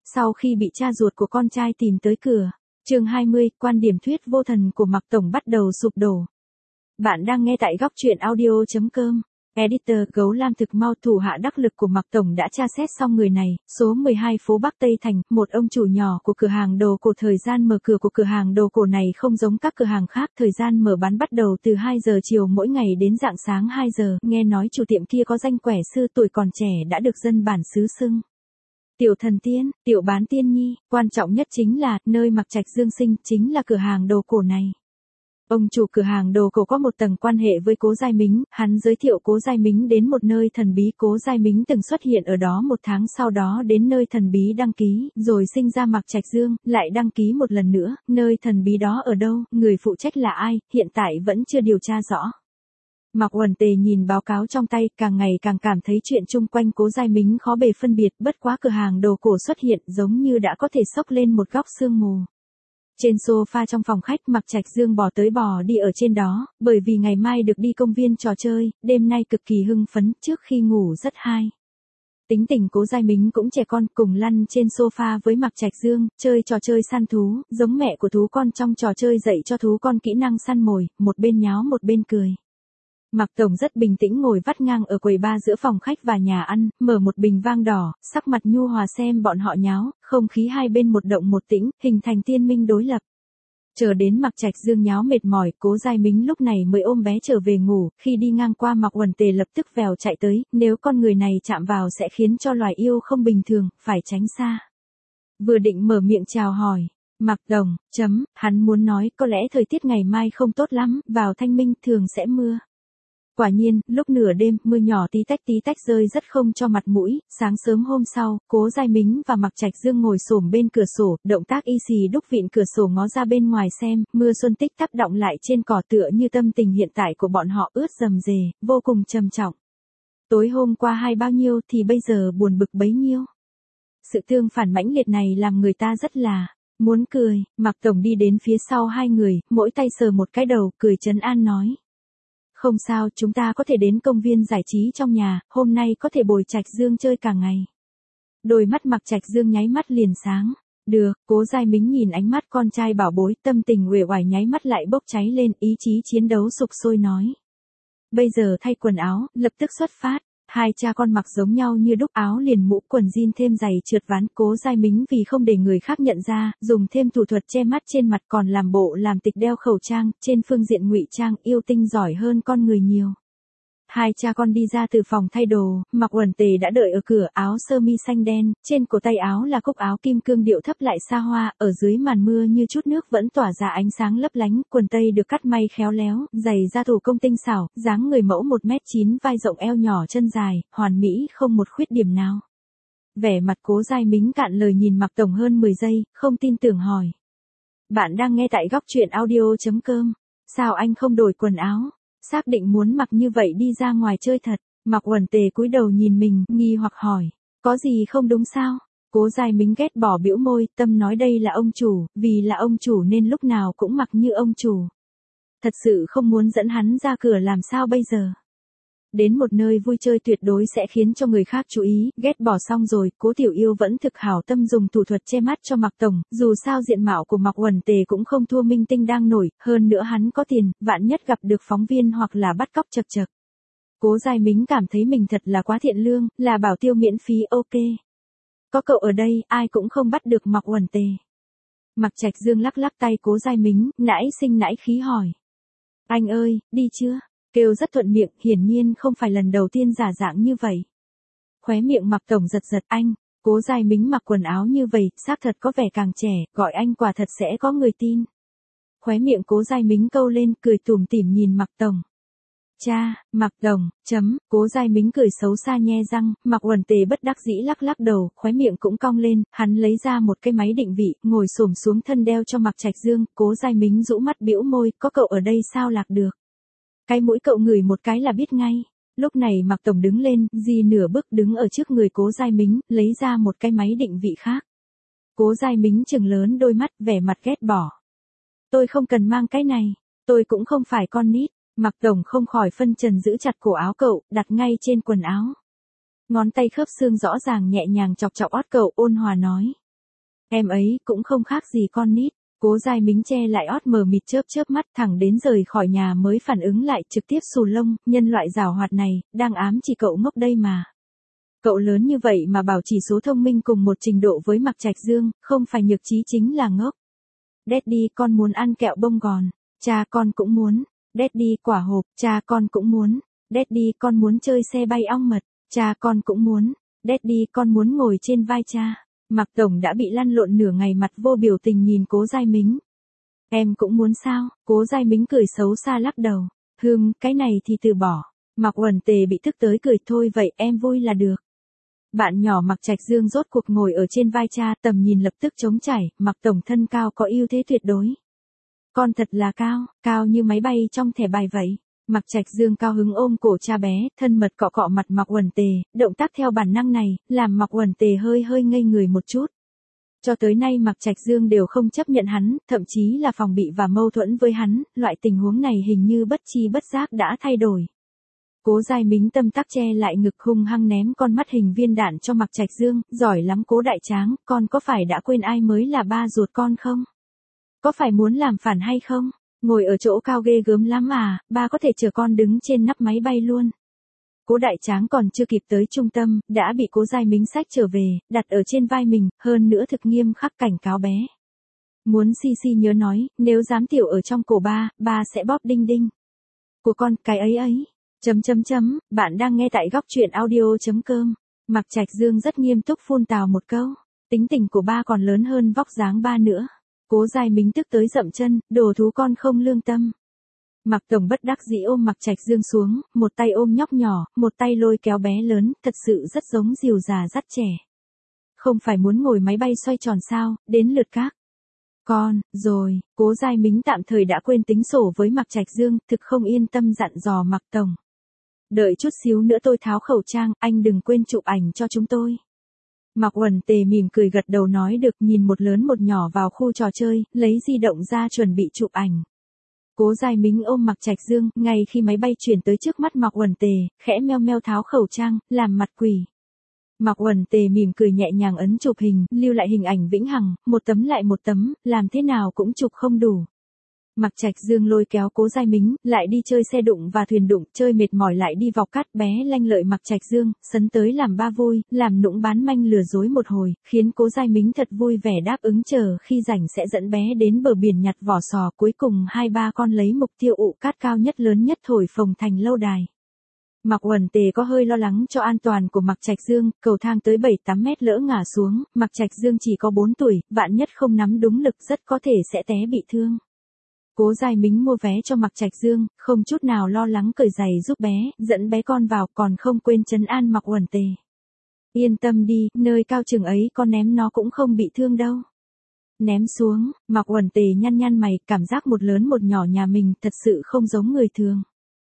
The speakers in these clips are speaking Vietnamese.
sau khi bị cha ruột của con trai tìm tới cửa. Chương 20, quan điểm thuyết vô thần của Mạc Tổng bắt đầu sụp đổ. Bạn đang nghe tại góc truyện audio.com. Editor Gấu Lam thực mau thủ hạ đắc lực của Mạc Tổng đã tra xét xong người này, số 12 phố Bắc Tây Thành, một ông chủ nhỏ của cửa hàng đồ cổ. Thời gian mở cửa của cửa hàng đồ cổ này không giống các cửa hàng khác, thời gian mở bán bắt đầu từ 2 giờ chiều mỗi ngày đến rạng sáng 2 giờ, nghe nói chủ tiệm kia có danh quẻ sư tuổi còn trẻ đã được dân bản xứ xưng tiểu thần tiên, tiểu bán tiên nhi, quan trọng nhất chính là, nơi Mạc Trạch Dương sinh, chính là cửa hàng đồ cổ này. Ông chủ cửa hàng đồ cổ có một tầng quan hệ với Cố Giai Mính, hắn giới thiệu Cố Giai Mính đến một nơi thần bí. Cố Giai Mính từng xuất hiện ở đó một tháng, sau đó đến nơi thần bí đăng ký, rồi sinh ra Mạc Trạch Dương, lại đăng ký một lần nữa, nơi thần bí đó ở đâu, người phụ trách là ai, hiện tại vẫn chưa điều tra rõ. Mạc Uẩn Tề nhìn báo cáo trong tay, càng ngày càng cảm thấy chuyện chung quanh Cố Giai Mính khó bề phân biệt, bất quá cửa hàng đồ cổ xuất hiện giống như đã có thể xốc lên một góc sương mù. Trên sofa trong phòng khách, Mạc Trạch Dương bò tới bò đi ở trên đó, bởi vì ngày mai được đi công viên trò chơi, đêm nay cực kỳ hưng phấn, trước khi ngủ rất hay. Tính tình Cố Giai Mính cũng trẻ con, cùng lăn trên sofa với Mạc Trạch Dương, chơi trò chơi săn thú, giống mẹ của thú con trong trò chơi dạy cho thú con kỹ năng săn mồi, một bên nháo một bên cười. Mạc Tổng rất bình tĩnh ngồi vắt ngang ở quầy bar giữa phòng khách và nhà ăn, mở một bình vang đỏ, sắc mặt nhu hòa xem bọn họ nháo, không khí hai bên một động một tĩnh, hình thành tiên minh đối lập. Chờ đến Mạc Trạch Dương nháo mệt mỏi, Cố Giai Mính lúc này mới ôm bé trở về ngủ, khi đi ngang qua Mạc Uẩn Tề lập tức vèo chạy tới, nếu con người này chạm vào sẽ khiến cho loài yêu không bình thường, phải tránh xa. Vừa định mở miệng chào hỏi, Mạc Tổng, hắn muốn nói có lẽ thời tiết ngày mai không tốt lắm, vào thanh minh thường sẽ mưa. Quả nhiên, lúc nửa đêm, mưa nhỏ tí tách rơi rất không cho mặt mũi. Sáng sớm hôm sau, Cố Giai Mính và Mạc Trạch Dương ngồi xổm bên cửa sổ, động tác y xì đúc vịn cửa sổ ngó ra bên ngoài xem, mưa xuân tích tắp đọng lại trên cỏ tựa như tâm tình hiện tại của bọn họ ướt rầm rề, vô cùng trầm trọng. Tối hôm qua hay bao nhiêu thì bây giờ buồn bực bấy nhiêu. Sự tương phản mãnh liệt này làm người ta rất là muốn cười. Mạc Tổng đi đến phía sau hai người, mỗi tay sờ một cái đầu, cười trấn an nói. Không sao, chúng ta có thể đến công viên giải trí trong nhà, hôm nay có thể bồi Trạch Dương chơi cả ngày. Đôi mắt Mạc Trạch Dương nháy mắt liền sáng. Được, Cố Giai Mính nhìn ánh mắt con trai bảo bối, tâm tình uể oải nháy mắt lại bốc cháy lên, ý chí chiến đấu sục sôi nói. Bây giờ thay quần áo, lập tức xuất phát. Hai cha con mặc giống nhau như đúc, áo liền mũ quần jean thêm giày trượt ván. Cố Giai Mính vì không để người khác nhận ra, dùng thêm thủ thuật che mắt trên mặt, còn làm bộ làm tịch đeo khẩu trang, trên phương diện ngụy trang yêu tinh giỏi hơn con người nhiều. Hai cha con đi ra từ phòng thay đồ, Mạc Uẩn Tề đã đợi ở cửa, áo sơ mi xanh đen, trên cổ tay áo là cúc áo kim cương điệu thấp lại xa hoa, ở dưới màn mưa như chút nước vẫn tỏa ra ánh sáng lấp lánh, quần tây được cắt may khéo léo, giày da thủ công tinh xảo, dáng người mẫu 1m9, vai rộng eo nhỏ chân dài, hoàn mỹ không một khuyết điểm nào. Vẻ mặt Cố Giai Mính cạn lời nhìn Mạc Tổng hơn 10 giây, không tin tưởng hỏi. Bạn đang nghe tại góc truyện audio.com, sao anh không đổi quần áo? Xác định muốn mặc như vậy đi ra ngoài chơi thật. Mạc Uẩn Tề cúi đầu nhìn mình, nghi hoặc hỏi. Có gì không đúng sao? Cố Giai Mính ghét bỏ bĩu môi, tâm nói đây là ông chủ, vì là ông chủ nên lúc nào cũng mặc như ông chủ. Thật sự không muốn dẫn hắn ra cửa làm sao bây giờ? Đến một nơi vui chơi tuyệt đối sẽ khiến cho người khác chú ý, ghét bỏ xong rồi, Cố Tiểu Yêu vẫn thực hảo tâm dùng thủ thuật che mắt cho Mạc Tổng, dù sao diện mạo của Mạc Uẩn Tề cũng không thua minh tinh đang nổi, hơn nữa hắn có tiền, vạn nhất gặp được phóng viên hoặc là bắt cóc chật chật. Cố Giai Mính cảm thấy mình thật là quá thiện lương, là bảo tiêu miễn phí ok. Có cậu ở đây, ai cũng không bắt được Mạc Uẩn Tề. Mạc Trạch Dương lắc lắc tay Cố Giai Mính, nãi sinh nãi khí hỏi. Anh ơi, đi chưa? Kêu rất thuận miệng, hiển nhiên không phải lần đầu tiên giả dạng như vậy. Khóe miệng Mạc Tổng giật anh, Cố Giai Mính mặc quần áo như vậy, xác thật có vẻ càng trẻ, gọi anh quả thật sẽ có người tin. Khóe miệng Cố Giai Mính câu lên, cười tủm tỉm nhìn Mạc Tổng. Cha, Mạc Tổng, Cố Giai Mính cười xấu xa nhe răng, Mạc Uẩn Tề bất đắc dĩ lắc lắc đầu, khóe miệng cũng cong lên, hắn lấy ra một cái máy định vị, ngồi xổm xuống thân đeo cho Mạc Trạch Dương, Cố Giai Mính rũ mắt bĩu môi, có cậu ở đây sao lạc được. Cái mũi cậu ngửi một cái là biết ngay. Lúc này Mạc Tổng đứng lên, di nửa bước đứng ở trước người Cố Giai Mính, lấy ra một cái máy định vị khác. Cố Giai Mính trừng lớn đôi mắt, vẻ mặt ghét bỏ. Tôi không cần mang cái này, tôi cũng không phải con nít. Mạc Tổng không khỏi phân trần giữ chặt cổ áo cậu, đặt ngay trên quần áo. Ngón tay khớp xương rõ ràng nhẹ nhàng chọc chọc ót cậu, ôn hòa nói. Em ấy cũng không khác gì con nít. Cố Giai Mính che lại ót mờ mịt chớp chớp mắt thẳng đến rời khỏi nhà mới phản ứng lại trực tiếp xù lông, nhân loại giảo hoạt này, đang ám chỉ cậu ngốc đây mà. Cậu lớn như vậy mà bảo chỉ số thông minh cùng một trình độ với Mạc Trạch Dương, không phải nhược trí chính là ngốc. Daddy con muốn ăn kẹo bông gòn, cha con cũng muốn. Daddy quả hộp, cha con cũng muốn. Daddy con muốn chơi xe bay ong mật, cha con cũng muốn. Daddy con muốn ngồi trên vai cha. Mạc Tổng đã bị lăn lộn nửa ngày mặt vô biểu tình nhìn Cố Giai Mính. Em cũng muốn sao? Cố Giai Mính cười xấu xa lắc đầu. Cái này thì từ bỏ. Mạc Uẩn Tề bị tức tới cười thôi vậy em vui là được. Bạn nhỏ Mạc Trạch Dương rốt cuộc ngồi ở trên vai cha, tầm nhìn lập tức trống trải, Mạc Tổng thân cao có ưu thế tuyệt đối. Con thật là cao, cao như máy bay trong thẻ bài vậy. Mạc Trạch Dương cao hứng ôm cổ cha bé, thân mật cọ cọ mặt Mạc Uẩn Tề, động tác theo bản năng này, làm Mạc Uẩn Tề hơi ngây người một chút. Cho tới nay Mạc Trạch Dương đều không chấp nhận hắn, thậm chí là phòng bị và mâu thuẫn với hắn, loại tình huống này hình như bất chi bất giác đã thay đổi. Cố Giai Mính tâm tắc che lại ngực hung hăng ném con mắt hình viên đạn cho Mạc Trạch Dương, giỏi lắm Cố đại tráng, con có phải đã quên ai mới là ba ruột con không? Có phải muốn làm phản hay không? Ngồi ở chỗ cao ghê gớm lắm à, ba có thể chở con đứng trên nắp máy bay luôn. Cố đại tráng còn chưa kịp tới trung tâm, đã bị Cố Giai Mính xách trở về, đặt ở trên vai mình, hơn nữa thực nghiêm khắc cảnh cáo bé. Muốn Xi nhớ nói, nếu dám tiểu ở trong cổ ba sẽ bóp đinh đinh. Của con, cái ấy. Bạn đang nghe tại góc truyện audio.com. Mạc Trạch Dương rất nghiêm túc phun tào một câu. Tính tình của ba còn lớn hơn vóc dáng ba nữa. Cố Giai Mính tức tới dậm chân, đồ thú con không lương tâm. Mạc Tổng bất đắc dĩ ôm Mạc Trạch Dương xuống, một tay ôm nhóc nhỏ, một tay lôi kéo bé lớn, thật sự rất giống rìu già dắt trẻ. Không phải muốn ngồi máy bay xoay tròn sao, đến lượt các. Con, rồi, Cố Giai Mính tạm thời đã quên tính sổ với Mạc Trạch Dương, thực không yên tâm dặn dò Mạc Tổng. Đợi chút xíu nữa tôi tháo khẩu trang, anh đừng quên chụp ảnh cho chúng tôi. Mạc Uẩn Tề mỉm cười gật đầu nói được, nhìn một lớn một nhỏ vào khu trò chơi, lấy di động ra chuẩn bị chụp ảnh. Cố Giai Mính ôm Mạc Trạch Dương, ngay khi máy bay chuyển tới trước mắt Mạc Uẩn Tề, khẽ meo meo tháo khẩu trang, làm mặt quỷ. Mạc Uẩn Tề mỉm cười nhẹ nhàng ấn chụp hình, lưu lại hình ảnh vĩnh hằng, một tấm lại một tấm, làm thế nào cũng chụp không đủ. Mạc Trạch Dương lôi kéo Cố Giai Mính, lại đi chơi xe đụng và thuyền đụng, chơi mệt mỏi lại đi vọc cát, bé lanh lợi Mạc Trạch Dương, sấn tới làm ba vui, làm nũng bán manh lừa dối một hồi, khiến Cố Giai Mính thật vui vẻ đáp ứng chờ khi rảnh sẽ dẫn bé đến bờ biển nhặt vỏ sò, cuối cùng hai ba con lấy mục tiêu ụ cát cao nhất lớn nhất thổi phồng thành lâu đài. Mạc Uẩn Tề có hơi lo lắng cho an toàn của Mạc Trạch Dương, cầu thang tới 7-8 mét lỡ ngã xuống, Mạc Trạch Dương chỉ có 4 tuổi, vạn nhất không nắm đúng lực rất có thể sẽ té bị thương. Cố Giai Mính mua vé cho Mạc Trạch Dương, không chút nào lo lắng cởi giày giúp bé, dẫn bé con vào, còn không quên trấn an Mạc Uẩn Tề. Yên tâm đi, nơi cao chừng ấy con ném nó cũng không bị thương đâu. Ném xuống, Mạc Uẩn Tề nhăn mày, cảm giác một lớn một nhỏ nhà mình thật sự không giống người thường.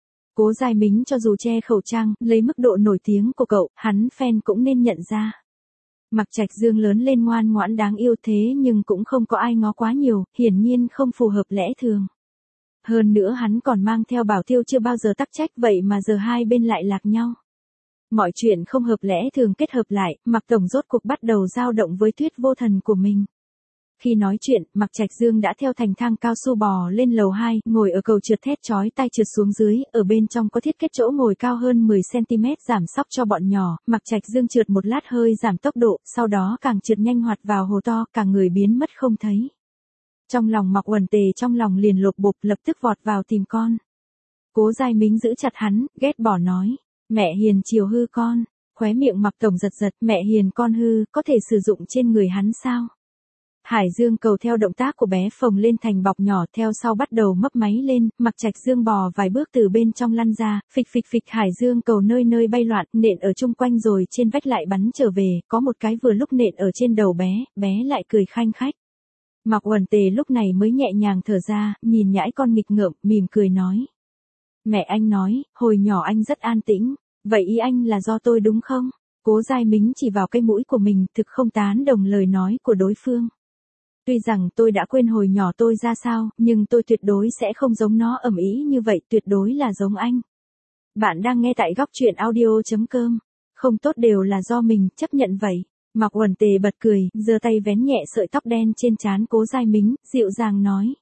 Cố Giai Mính cho dù che khẩu trang, lấy mức độ nổi tiếng của cậu, hắn fan cũng nên nhận ra. Mạc Trạch Dương lớn lên ngoan ngoãn đáng yêu thế nhưng cũng không có ai ngó quá nhiều, hiển nhiên không phù hợp lẽ thường. Hơn nữa hắn còn mang theo Bảo Tiêu chưa bao giờ tắc trách, vậy mà giờ hai bên lại lạc nhau. Mọi chuyện không hợp lẽ thường kết hợp lại, Mạc Tổng rốt cuộc bắt đầu dao động với Tuyết Vô Thần của mình. Khi nói chuyện, Mạc Trạch Dương đã theo thành thang cao su bò lên lầu 2, ngồi ở cầu trượt thét chói tai trượt xuống dưới, ở bên trong có thiết kế chỗ ngồi cao hơn 10cm giảm sóc cho bọn nhỏ, Mạc Trạch Dương trượt một lát hơi giảm tốc độ, sau đó càng trượt nhanh hoạt vào hồ to, cả người biến mất không thấy. Trong lòng Mạc Uẩn Tề trong lòng liền lột bột, lập tức vọt vào tìm con. Cố Giai Mính giữ chặt hắn, ghét bỏ nói, mẹ hiền chiều hư con, khóe miệng Mạc Tổng giật, mẹ hiền con hư, có thể sử dụng trên người hắn sao? Hải Dương cầu theo động tác của bé phồng lên thành bọc nhỏ, theo sau bắt đầu mấp máy lên, Mạc Trạch Dương bò vài bước từ bên trong lăn ra, phịch Hải Dương cầu nơi nơi bay loạn, nện ở chung quanh rồi trên vách lại bắn trở về, có một cái vừa lúc nện ở trên đầu bé lại cười khanh khách. Mạc Uẩn Tề lúc này mới nhẹ nhàng thở ra, nhìn nhãi con nghịch ngợm, mỉm cười nói. Mẹ anh nói, hồi nhỏ anh rất an tĩnh, vậy ý anh là do tôi đúng không? Cố Giai Mính chỉ vào cái mũi của mình, thực không tán đồng lời nói của đối phương. Tuy rằng tôi đã quên hồi nhỏ tôi ra sao, nhưng tôi tuyệt đối sẽ không giống nó ầm ĩ như vậy, tuyệt đối là giống anh. Bạn đang nghe tại góc truyện audio.com. Không tốt đều là do mình, chấp nhận vậy. Mạc Uẩn Tề bật cười, giơ tay vén nhẹ sợi tóc đen trên trán Cố Giai Mính, dịu dàng nói.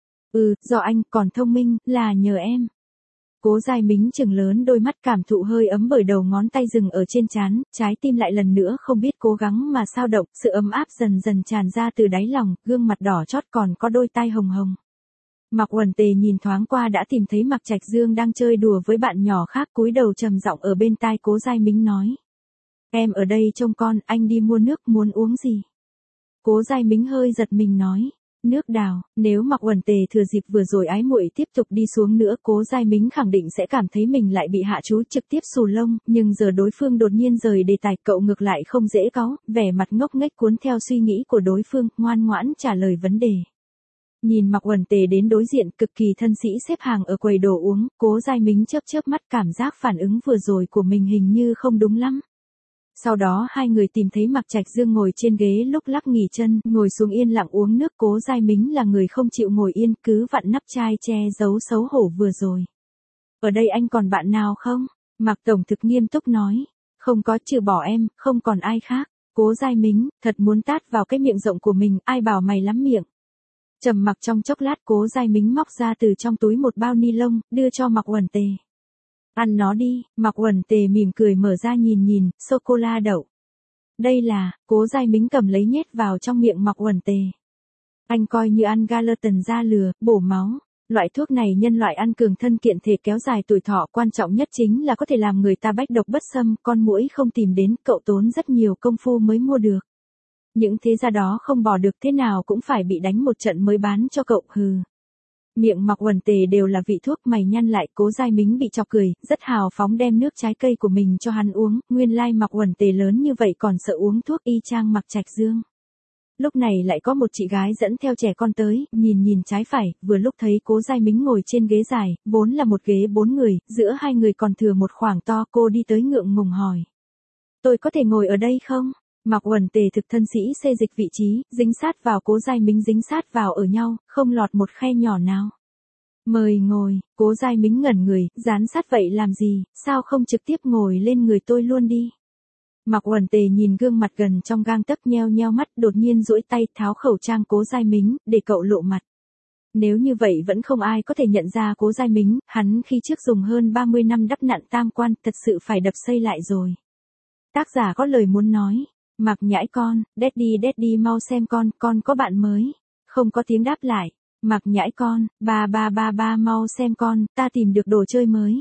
Do anh còn thông minh, là nhờ em. Cố Giai Mính trừng lớn đôi mắt cảm thụ hơi ấm bởi đầu ngón tay dừng ở trên trán, trái tim lại lần nữa không biết cố gắng mà sao động, sự ấm áp dần dần tràn ra từ đáy lòng, gương mặt đỏ chót còn có đôi tai hồng hồng. Mạc Uẩn Tề nhìn thoáng qua đã tìm thấy Mạc Trạch Dương đang chơi đùa với bạn nhỏ khác, cúi đầu trầm giọng ở bên tai Cố Giai Mính nói. Em ở đây trông con, anh đi mua nước, muốn uống gì? Cố Giai Mính hơi giật mình nói. Nước đào. Nếu Mạc Uẩn Tề thừa dịp vừa rồi ái muội tiếp tục đi xuống nữa, Cố Giai Mính khẳng định sẽ cảm thấy mình lại bị hạ chú trực tiếp xù lông, nhưng giờ đối phương đột nhiên rời đề tài, cậu ngược lại không dễ cáu, vẻ mặt ngốc nghếch cuốn theo suy nghĩ của đối phương, ngoan ngoãn trả lời vấn đề. Nhìn Mạc Uẩn Tề đến đối diện, cực kỳ thân sĩ xếp hàng ở quầy đồ uống, Cố Giai Mính chớp chớp mắt, cảm giác phản ứng vừa rồi của mình hình như không đúng lắm. Sau đó hai người tìm thấy Mạc Trạch Dương ngồi trên ghế lúc lắc nghỉ chân, ngồi xuống yên lặng uống nước. Cố Giai Mính là người không chịu ngồi yên, cứ vặn nắp chai che giấu xấu hổ vừa rồi. Ở đây anh còn bạn nào không? Mạc Tổng thực nghiêm túc nói. Không có, trừ bỏ em, không còn ai khác. Cố Giai Mính, thật muốn tát vào cái miệng rộng của mình, ai bảo mày lắm miệng. Trầm mặc trong chốc lát, Cố Giai Mính móc ra từ trong túi một bao ni lông, đưa cho Mạc Uẩn Tề. Ăn nó đi. Mạc Uẩn Tề mỉm cười mở ra nhìn, sô-cô-la đậu. Đây là, Cố Giai Mính cầm lấy nhét vào trong miệng Mạc Uẩn Tề. Anh coi như ăn Galaton da lừa, bổ máu. Loại thuốc này nhân loại ăn cường thân kiện thể, kéo dài tuổi thọ, quan trọng nhất chính là có thể làm người ta bách độc bất xâm, con muỗi không tìm đến, cậu tốn rất nhiều công phu mới mua được. Những thế gia đó không bỏ được, thế nào cũng phải bị đánh một trận mới bán cho cậu, hừ. Miệng Mạc Uẩn Tề đều là vị thuốc, mày nhăn lại. Cố Giai Mính bị chọc cười, rất hào phóng đem nước trái cây của mình cho hắn uống, nguyên lai Mạc Uẩn Tề lớn như vậy còn sợ uống thuốc, y chang Mạc Trạch Dương. Lúc này lại có một chị gái dẫn theo trẻ con tới, nhìn trái phải, vừa lúc thấy Cố Giai Mính ngồi trên ghế dài, vốn là một ghế 4 người, giữa hai người còn thừa một khoảng to, cô đi tới ngượng ngùng hỏi. Tôi có thể ngồi ở đây không? Mạc Uẩn Tề thực thân sĩ xê dịch vị trí, dính sát vào Cố Giai Mính, dính sát vào ở nhau, không lọt một khe nhỏ nào. Mời ngồi. Cố Giai Mính ngẩn người, dán sát vậy làm gì, sao không trực tiếp ngồi lên người tôi luôn đi. Mạc Uẩn Tề nhìn gương mặt gần trong gang tấc, nheo mắt, đột nhiên duỗi tay tháo khẩu trang Cố Giai Mính, để cậu lộ mặt. Nếu như vậy vẫn không ai có thể nhận ra Cố Giai Mính, hắn khi trước dùng hơn 30 năm đắp nặn tam quan, thật sự phải đập xây lại rồi. Tác giả có lời muốn nói. Mạc nhãi con, daddy mau xem con có bạn mới. Không có tiếng đáp lại. Mạc nhãi con, ba mau xem con, ta tìm được đồ chơi mới.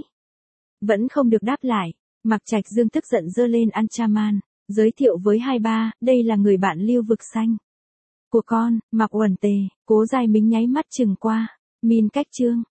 Vẫn không được đáp lại. Mạc Trạch Dương tức giận giơ lên Anchaman, giới thiệu với hai ba, đây là người bạn Lưu Vực Xanh của con. Mạc Uẩn Tề. Cố Giai Mính nháy mắt chừng qua. Min cách Trương.